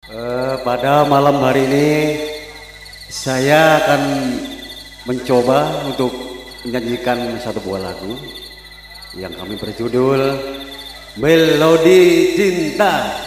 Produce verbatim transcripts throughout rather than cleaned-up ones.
Eh, pada malam hari ini saya akan mencoba untuk menyanyikan satu buah lagu yang kami berjudul Melodi Cinta.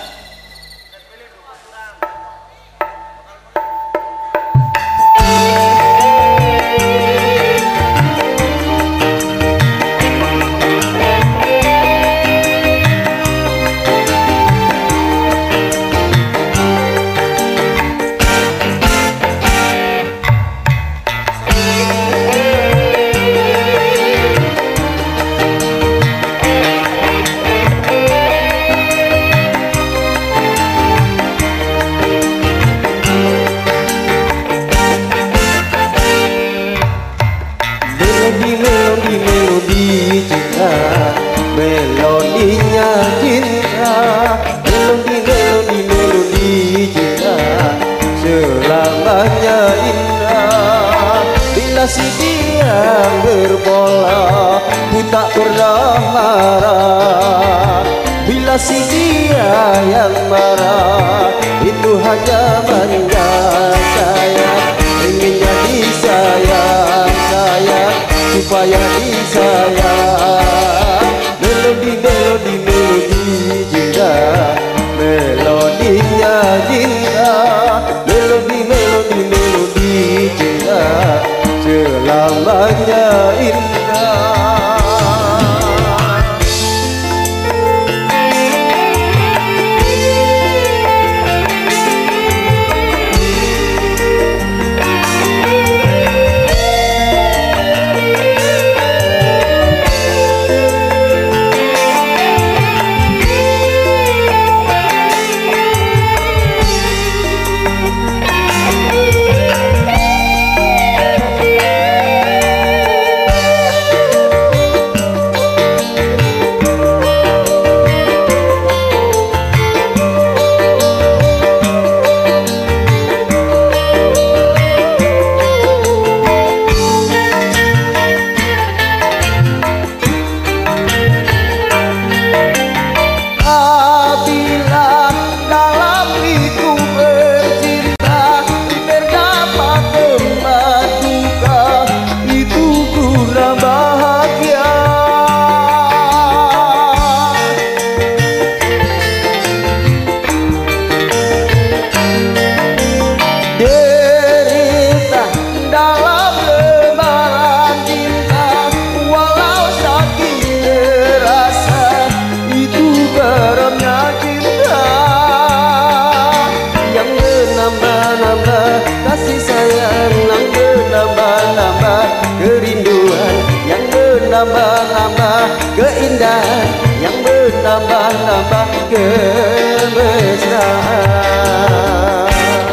Melodi cinta, melodinya cinta, melodi melodi melodi cinta, selamanya indah. Bila si dia berbola, ku tak pernah marah. Bila si dia yang marah, itu hanya manja saya ingin jadi sayang saya supaya disayang. Melodi melodi melodi cinta, melodinya cinta, melodi melodi melodi cinta, selamanya indah. Kasih sayang yang menambah-nambah kerinduan, yang menambah-nambah keindahan, yang menambah-nambah kemesraan.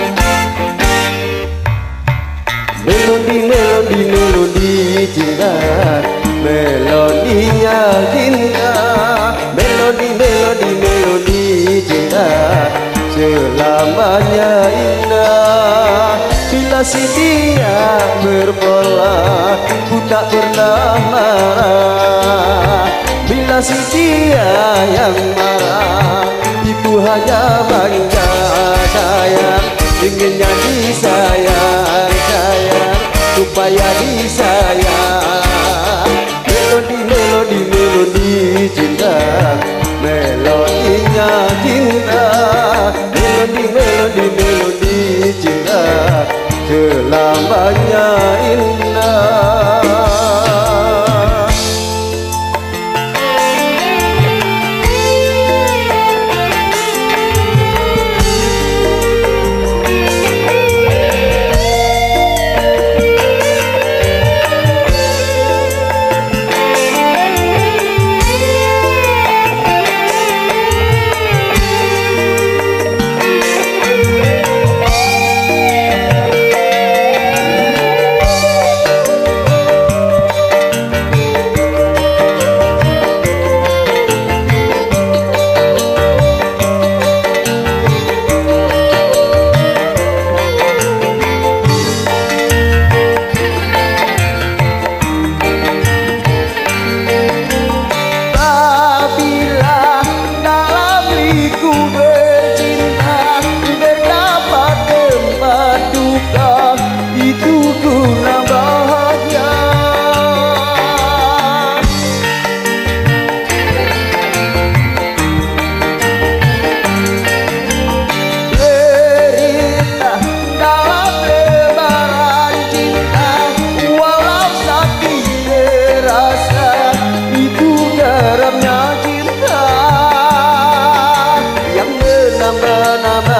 Melodi melodi melodi cinta, melodinya cinta, melodi melodi melodi cinta, selamanya indah. Bila si dia berbola, ku tak pernah marah. Bila si dia yang marah, itu hanya manja sayang ingin jadi sayang sayang supaya disayang. Melodi melodi melodi cinta, melodinya cinta, melodi melodi melodi cinta, selamanya indah.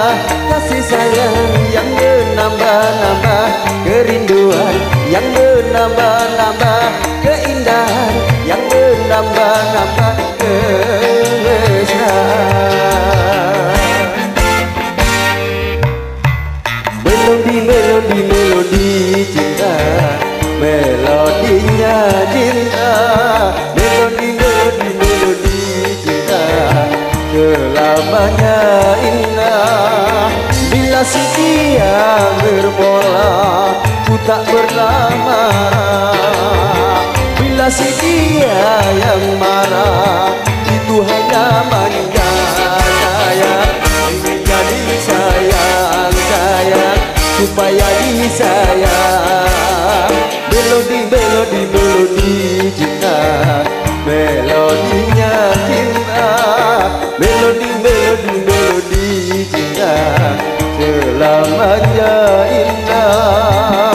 kasih sayang yang menambah-nambah kerinduan, yang menambah-nambah keindahan, yang menambah-nambah kemesraan. Melodi, melodi, melodi cinta, melodinya cinta. Melodi, melodi, melodi cinta, selamanya indah. Bila si dia berbola, ku tak pernah marah. Bila si dia yang marah, itu hanya manja. Sayang, ingin jadi sayang, sayang, supaya disayang. Melodi, melodi, melodi cinta, melodinya cinta. Melodi, melodi, melodi cinta, selamanya indah.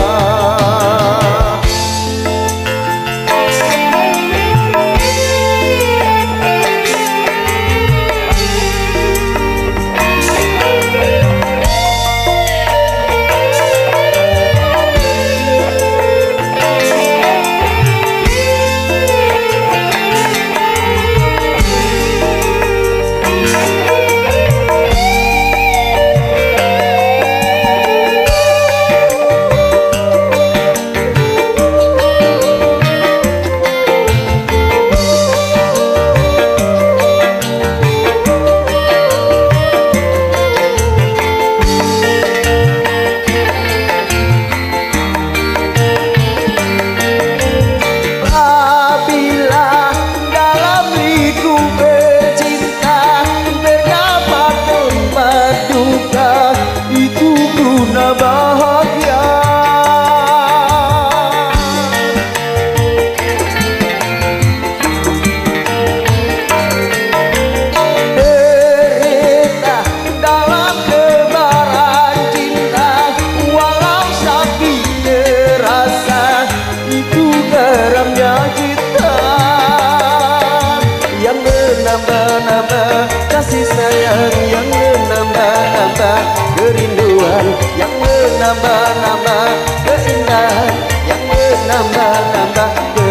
Menambah-nambah kasih sayang, yang menambah-nambah kerinduan, yang menambah-nambah keindahan, yang menambah-nambah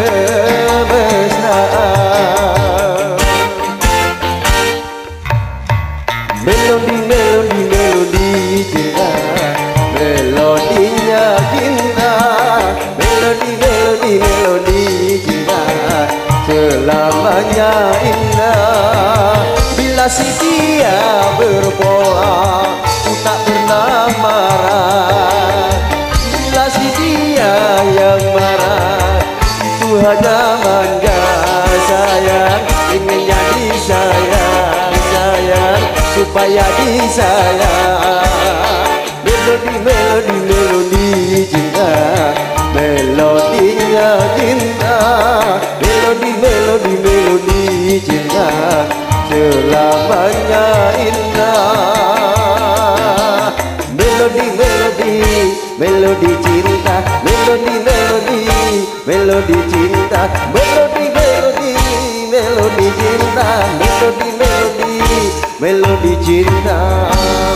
kemesraan. Melodi, melodi, melodi cinta, melodinya cinta. Melodi, melodi, melodi cinta, selamanya indah. Bila si dia berbola, ku tak pernah marah. Bila si dia yang marah, itu hanya manja. Sayang, ingin jadi sayang, sayang, supaya disayang. Melodi, melodi, melodi cinta, melodinya cinta. Melodi, melodi, melodi cinta, selamanya indah. Melodi, melodi, melodi cinta. Melodi, melodi, melodi cinta. Melodi, melodi, melodi cinta. Melodi, melodi, melodi cinta.